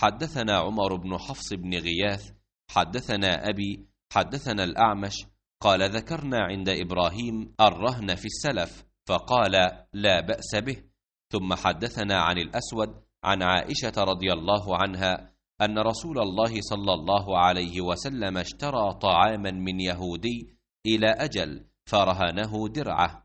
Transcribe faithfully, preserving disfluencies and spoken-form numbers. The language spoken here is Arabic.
حدثنا عمر بن حفص بن غياث حدثنا أبي حدثنا الأعمش قال ذكرنا عند إبراهيم الرهن في السلف فقال لا بأس به. ثم حدثنا عن الأسود عن عائشة رضي الله عنها أن رسول الله صلى الله عليه وسلم اشترى طعاما من يهودي إلى أجل فرهنه درعه